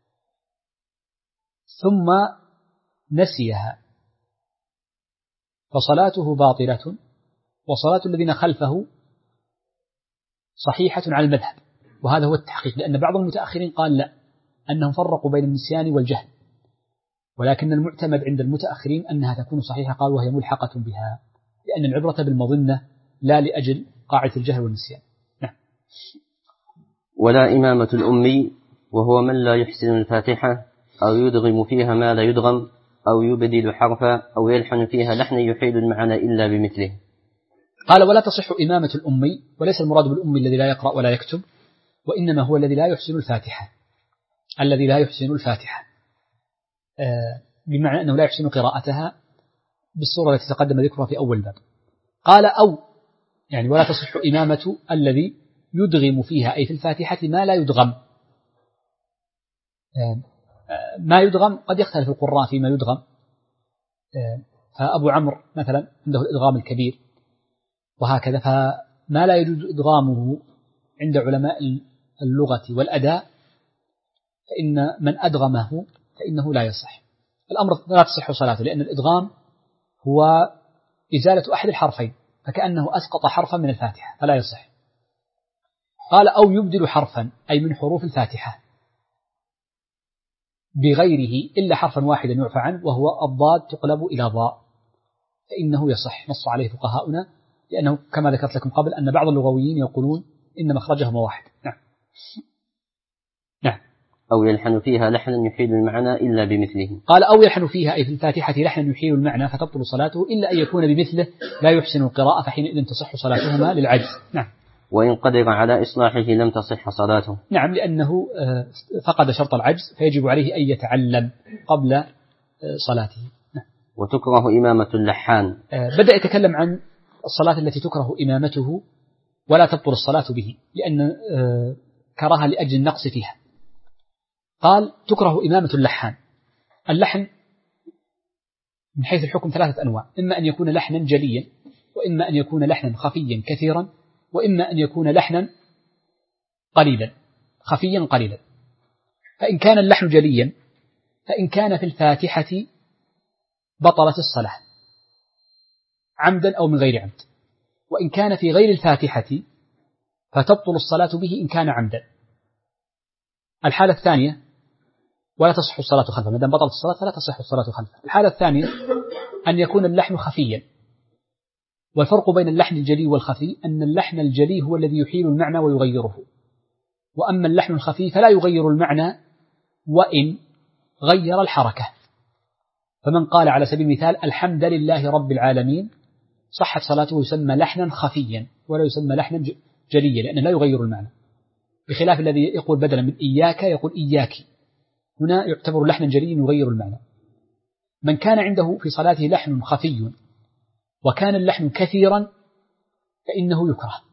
ثم نسيها فصلاته باطلة، وصلاة الذين خلفه صحيحة على المذهب، وهذا هو التحقيق، لأن بعض المتأخرين قال لا، أنهم فرقوا بين النسيان والجهل، ولكن المعتمد عند المتأخرين أنها تكون صحيحة، قال وهي ملحقة بها، لأن العبرة بالمظنة لا لأجل قاعدة الجهل والنسيان. نعم. ولا إمامة الأمي وهو من لا يحسن الفاتحة أو يدغم فيها ما لا يدغم أو يبدل حرفا أو يلحن فيها لحنا يحيل المعنى إلا بمثله. قال ولا تصح إمامة الأمي، وليس المراد بالأمي الذي لا يقرأ ولا يكتب، وإنما هو الذي لا يحسن الفاتحة، الذي لا يحسن الفاتحة، بمعنى أنه لا يحسن قراءتها بالصورة التي تقدم ذكرها في أول باب. قال أو يعني ولا تصح إمامة الذي يدغم فيها، أي في الفاتحة ما لا يدغم. ما يدغم قد يختلف القراء فيما يدغم، فأبو عمرو مثلا عنده الإدغام الكبير وهكذا، فما لا يجوز إدغامه عند علماء اللغة والأداء، فإن من أدغمه فإنه لا يصح، الأمر لا تصح صلاته، لأن الإدغام هو إزالة أحد الحرفين، فكأنه أسقط حرفا من الفاتحة فلا يصح. قال أو يبدل حرفا، أي من حروف الفاتحة بغيره إلا حرفا واحدا يعفى عنه، وهو الضاد تقلب إلى ضاء، فإنه يصح، نص عليه فقهاؤنا، لأنه كما ذكرت لكم قبل أن بعض اللغويين يقولون إن مخرجهما واحد. نعم. نعم. أو يلحن فيها لحنا يحيل المعنى إلا بمثله. قال أو يلحن فيها، أي في الفاتحة لحنا يحيل المعنى فتبطل صلاته إلا أن يكون بمثله لا يحسن القراءة، فحينئذ تصح صلاتهما للعجز. نعم. وإن قدر على إصلاحه لم تصح صلاته. نعم، لأنه فقد شرط العجز، فيجب عليه أن يتعلم قبل صلاته. نعم. وتكره إمامة اللحان. بدأ يتكلم عن الصلاة التي تكره إمامته ولا تبطل الصلاة به، لأن كراهة لأجل النقص فيها. قال تكره إمامة اللحان. اللحن من حيث الحكم ثلاثة أنواع، إما أن يكون لحنا جليا، وإما أن يكون لحنا خفيا كثيرا، وإما أن يكون لحنا قليلا خفيا قليلا. فإن كان اللحن جليا، فإن كان في الفاتحة بطلت الصلاة عمدا أو من غير عمد، وإن كان في غير الفاتحة فتبطل الصلاة به إن كان عمدا. الحالة الثانية ولا تصح الصلاة خلفه، ما دام بطلت الصلاة فلا تصح الصلاة خلفه. الحالة الثانية أن يكون اللحن خفيا، والفرق بين اللحن الجلي والخفي أن اللحن الجلي هو الذي يحيل المعنى ويغيره، وأما اللحن الخفي فلا يغير المعنى وإن غير الحركة. فمن قال على سبيل المثال الحمد لله رب العالمين صحت صلاته، يسمى لحنا خفيا ولا يسمى لحنا جليا، لأنه لا يغير المعنى، بخلاف الذي يقول بدلا من إياك يقول إياك، هنا يعتبر لحنا جليا يغير المعنى. من كان عنده في صلاته لحن خفي وكان اللحن كثيرا فإنه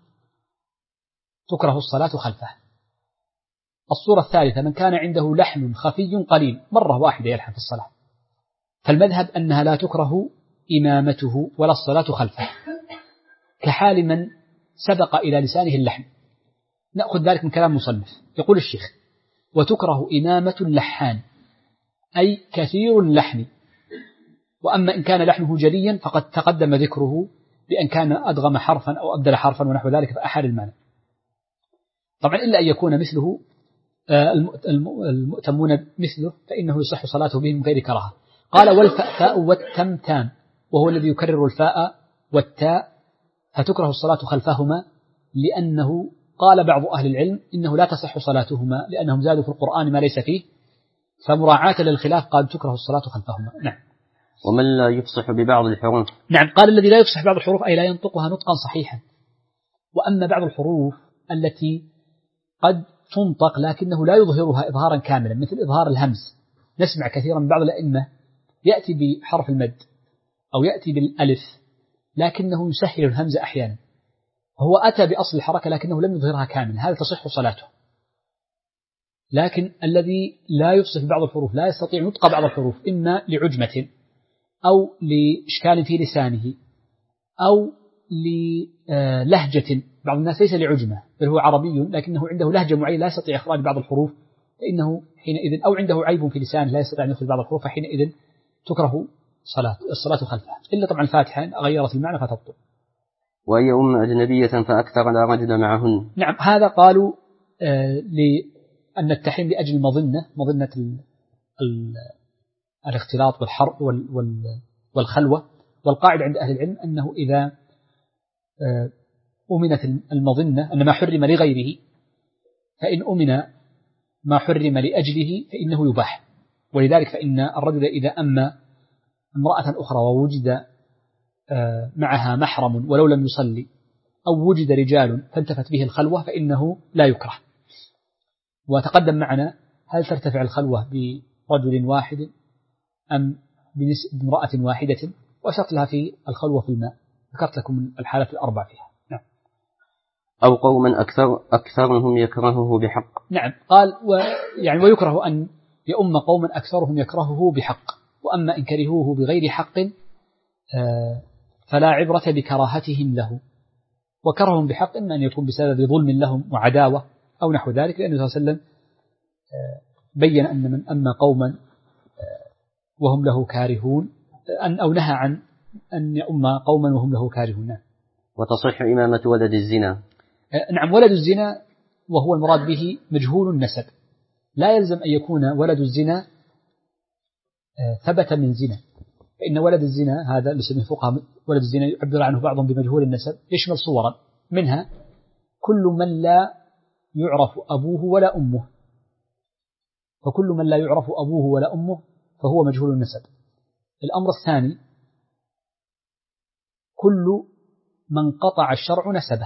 تكره الصلاة خلفه. الصورة الثالثة من كان عنده لحن خفي قليل، مرة واحدة يلحن في الصلاة، فالمذهب أنها لا تكره إمامته ولا الصلاة خلفه، كحال من سبق إلى لسانه اللحن. نأخذ ذلك من كلام مصنف. يقول الشيخ وتكره إمامة اللحان، أي كثير اللحن، وأما إن كان لحنه جليا فقد تقدم ذكره بأن كان أدغم حرفا أو أبدل حرفا ونحو ذلك فأحال المعنى. طبعا إلا أن يكون مثله المؤتمون مثله فإنه يصح صلاته به من غير كراهة. قال والفاء والتمتام، وهو الذي يكرر الفاء والتاء، فتكره الصلاة خلفهما، لأنه قال بعض أهل العلم إنه لا تصح صلاتهما لأنهم زادوا في القرآن ما ليس فيه، فمراعاة للخلاف قال تكره الصلاة خلفهما. نعم. ومن لا يفصح ببعض الحروف. نعم، قال الذي لا يفصح بعض الحروف أي لا ينطقها نطقا صحيحا. وأما بعض الحروف التي قد تنطق لكنه لا يظهرها إظهارا كاملا، مثل إظهار الهمز، نسمع كثيرا من بعض الأئمة يأتي بحرف المد أو يأتي بالألف لكنه يسهل الهمز أحيانا، هو أتى بأصل الحركة لكنه لم يظهرها كاملا، هذا تصح صلاته. لكن الذي لا يفصح بعض الحروف لا يستطيع نطق بعض الحروف، إما لعجمة أو لإشكال في لسانه أو للهجة، بعض الناس ليس لعجمة بل هو عربي لكنه عنده لهجة معينة لا يستطيع إخراج بعض الحروف، فإنه حينئذ أو عنده عيب في لسانه لا يستطيع أن يخرج بعض الحروف، فحينئذ تكره الصلاة خلفها، إلا طبعا الفاتحة غيرت المعنى فتبطل. وأن يؤم أجنبية فأكثر لا رجل معهن. نعم، هذا قالوا لأن التحريم لأجل المظنة، مظنة الاختلاط والخلوة. والقاعدة عند أهل العلم أنه إذا أمنت المظنة أن ما حرم لغيره، فإن أمن ما حرم لأجله فإنه يباح. ولذلك فإن الرجل إذا أما امرأة أخرى ووجد معها محرم ولو لم يصلي، أو وجد رجال فانتفت به الخلوة، فإنه لا يكره. وتقدم معنا هل ترتفع الخلوة برجل واحد أم بامرأة واحدة، وأشرت لها في الخلوة في الماء، ذكرت لكم الحالات الأربع فيها. نعم. أو قوما أكثرهم يكرهه بحق. نعم، قال ويكره أن يؤم قوما أكثرهم يكرهه بحق، وأما إن كرهوه بغير حق فلا عبرة بكراهتهم له. وكرههم بحق إما أن يكون بسبب ظلم لهم وعداوة أو نحو ذلك، لأنه صلى الله عليه وسلم بين أن من أما قوما وهم له كارهون أو نهى عن أن يؤم قوما وهم له كارهون. وتصح إمامة ولد الزنا. نعم، ولد الزنا وهو المراد به مجهول النسب، لا يلزم أن يكون ولد الزنا ثبت من زنا، فإن ولد الزنا هذا لسنة الفقهاء ولد الزنا يعبر عنه بعضهم بمجهول النسب، يشمل صورا منها كل من لا يعرف أبوه ولا أمه، فكل من لا يعرف أبوه ولا أمه فهو مجهول النسب. الأمر الثاني كل من قطع الشرع نسبه.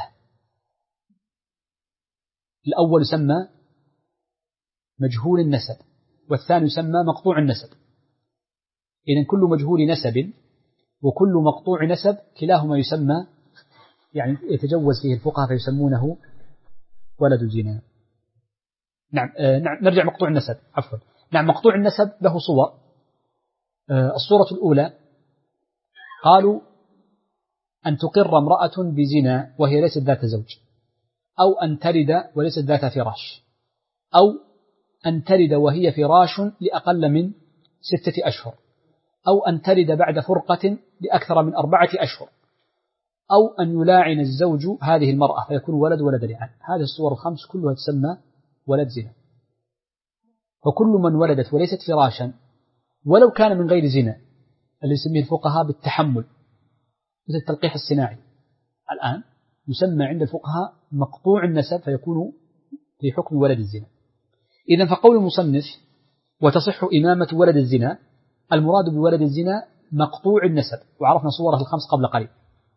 الأول يسمى مجهول النسب، والثاني يسمى مقطوع النسب. إذن كل مجهول نسب وكل مقطوع نسب كلاهما يسمى، يعني يتجوز فيه الفقهاء فيسمونه ولد الزنا. نعم، نرجع مقطوع النسب عفوا. نعم، مقطوع النسب له صور. الصورة الأولى قالوا أن تقر امرأة بزنا وهي ليست ذات زوج، أو أن تلد وليست ذات فراش، أو أن تلد وهي فراش لأقل من 6 أشهر، أو أن تلد بعد فرقة لأكثر من 4 أشهر، أو أن يلاعن الزوج هذه المرأة فيكون ولد لعان. هذه الصور الخمس كلها تسمى ولد زنا. فكل من ولدت وليست فراشا ولو كان من غير زنا، اللي يسميه الفقهاء بالتحمل مثل التلقيح الصناعي، الآن يسمى عند الفقهاء مقطوع النسب فيكون في حكم ولد الزنا. إذن فقول المصنف وتصح إمامة ولد الزنا، المراد بولد الزنا مقطوع النسب، وعرفنا صوره الخمس قبل قليل.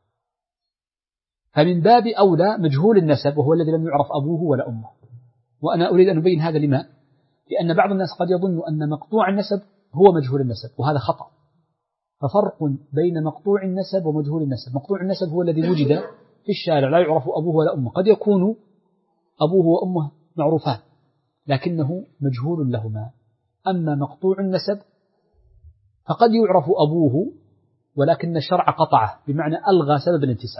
فمن باب أولى مجهول النسب وهو الذي لم يعرف أبوه ولا أمه. وأنا أريد أن أبين هذا لما؟ لأن بعض الناس قد يظن أن مقطوع النسب هو مجهول النسب، وهذا خطأ. ففرق بين مقطوع النسب ومجهول النسب. مقطوع النسب هو الذي وجد في الشارع لا يعرف أبوه ولا أمه، قد يكون أبوه وأمه معروفان لكنه مجهول لهما. أما مقطوع النسب فقد يعرف أبوه ولكن الشرع قطعه، بمعنى ألغى سبب الانتساب.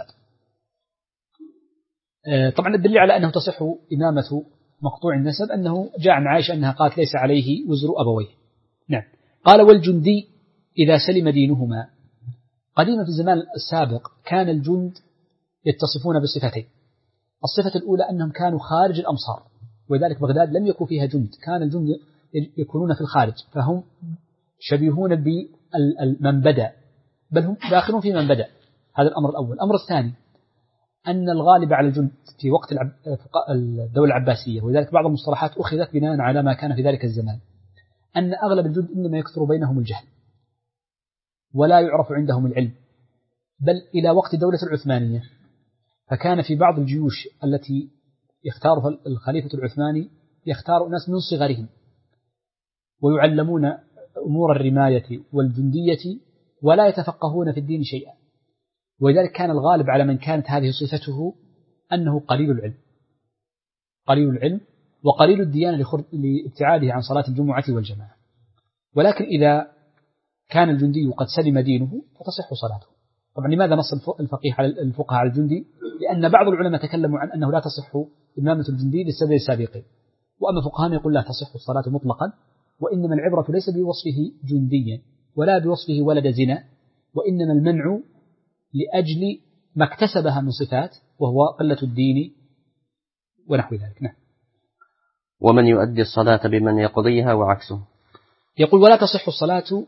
طبعا الدليل على أنه تصح إمامة مقطوع النسب أنه جاء عن عائشة أنها قالت ليس عليه وزر أبويه. نعم. قال والجندي إذا سلم دينهما. قديما في الزمان السابق كان الجند يتصفون بصفتين. الصفة الأولى أنهم كانوا خارج الأمصار، ولذلك بغداد لم يكن فيها جند، كان الجند يكونون في الخارج، فهم شبيهون بمن بدأ، بل هم داخلون في من بدأ. هذا الأمر الأول. الأمر الثاني أن الغالب على الجند في وقت الدولة العباسية، ولذلك بعض المصطلحات أخذت بناء على ما كان في ذلك الزمان، أن أغلب الجند إنما يكثر بينهم الجهل ولا يعرف عندهم العلم. بل إلى وقت دولة العثمانية فكان في بعض الجيوش التي يختارها الخليفة العثماني يختار ناس من صغرهم ويعلمون أمور الرماية والجندية ولا يتفقهون في الدين شيئا، ولذلك كان الغالب على من كانت هذه صفته أنه قليل العلم وقليل الديانة لابتعاده عن صلاة الجمعة والجماعة. ولكن إذا كان الجندي قد سلم دينه فتصح صلاته. طبعا لماذا نص الفقهاء على الجندي؟ لأن بعض العلماء تكلموا عن أنه لا تصح إمامة الجندي للسبب السابقين، وأما فقهاء يقول لا تصح الصلاة مطلقا، وإنما العبرة ليس بوصفه جنديا ولا بوصفه ولد زنا، وإنما المنع لأجل ما اكتسبها من صفات وهو قلة الدين ونحو ذلك. نعم. ومن يؤدي الصلاة بمن يقضيها وعكسه. يقول ولا تصح الصلاة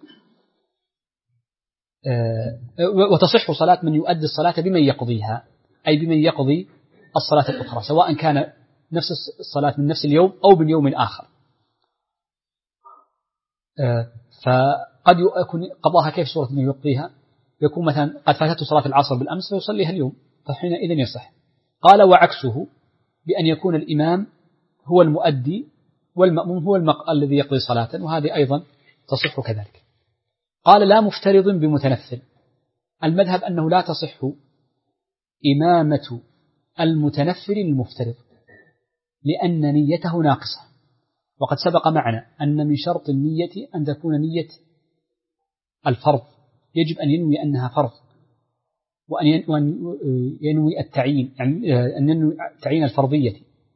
وتصح صلاة من يؤدي الصلاة بمن يقضيها، أي بمن يقضي الصلاة الأخرى، سواء كان نفس الصلاة من نفس اليوم أو من يوم آخر. فقد يكون قضاها كيف صورة من يقضيها، يكون مثلا قد فاتته صلاة العصر بالأمس فيصليها اليوم، فحينئذ يصح. قال وعكسه بأن يكون الإمام هو المؤدي والمأموم هو الذي يقضي صلاة، وهذه أيضا تصح كذلك. قال لا مفترض بمتنفل. المذهب أنه لا تصح إمامة المتنفل المفترض لأن نيته ناقصة، وقد سبق معنا أن من شرط النية أن تكون نية الفرض، يجب أن ينوي أنها فرض، وأن ينوي التعيين، يعني أن ينوي تعيين الفرضية.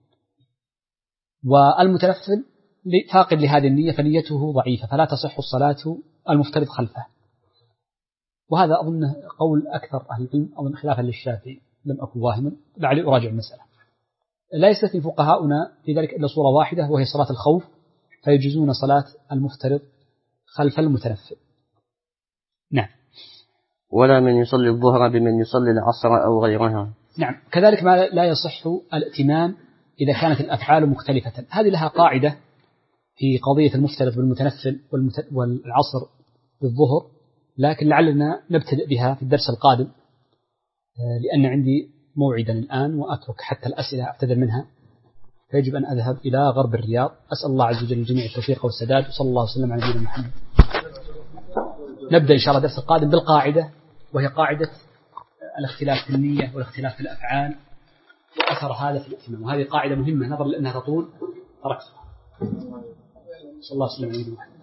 والمتنفل فاقد لهذه النية فنيته ضعيفة، فلا تصح الصلاة المفترض خلفه. وهذا أظن قول أكثر أهل العلم، أظن خلافا للشافعي، لم أكن واهما، لعلي أراجع المسألة. لا يستثني فقهاؤنا في ذلك إلا صورة واحدة وهي صلاة الخوف، فيجوزون صلاة المفترض خلف المتنفل. نعم. ولا من يصلي الظهر بمن يصلي العصر أو غيرها. نعم. كذلك ما لا يصح الائتمام إذا كانت الأفعال مختلفة. هذه لها قاعدة في قضية المفترض بالمتنفل والعصر بالظهر، لكن لعلنا نبتدئ بها في الدرس القادم، لأن عندي موعدا الآن وأترك حتى الأسئلة أعتذر منها، فيجب أن أذهب إلى غرب الرياض. أسأل الله عز وجل الجميع التوفيق والسداد، وصلى الله وسلم على نبينا محمد. نبدأ إن شاء الله الدرس القادم بالقاعدة، وهي قاعدة الاختلاف في النية والاختلاف في الأفعال وأثر هذا في الائتمام، وهذه قاعدة مهمة نظرا لأنها تطول تركتها. صلى الله وسلم على نبينا محمد.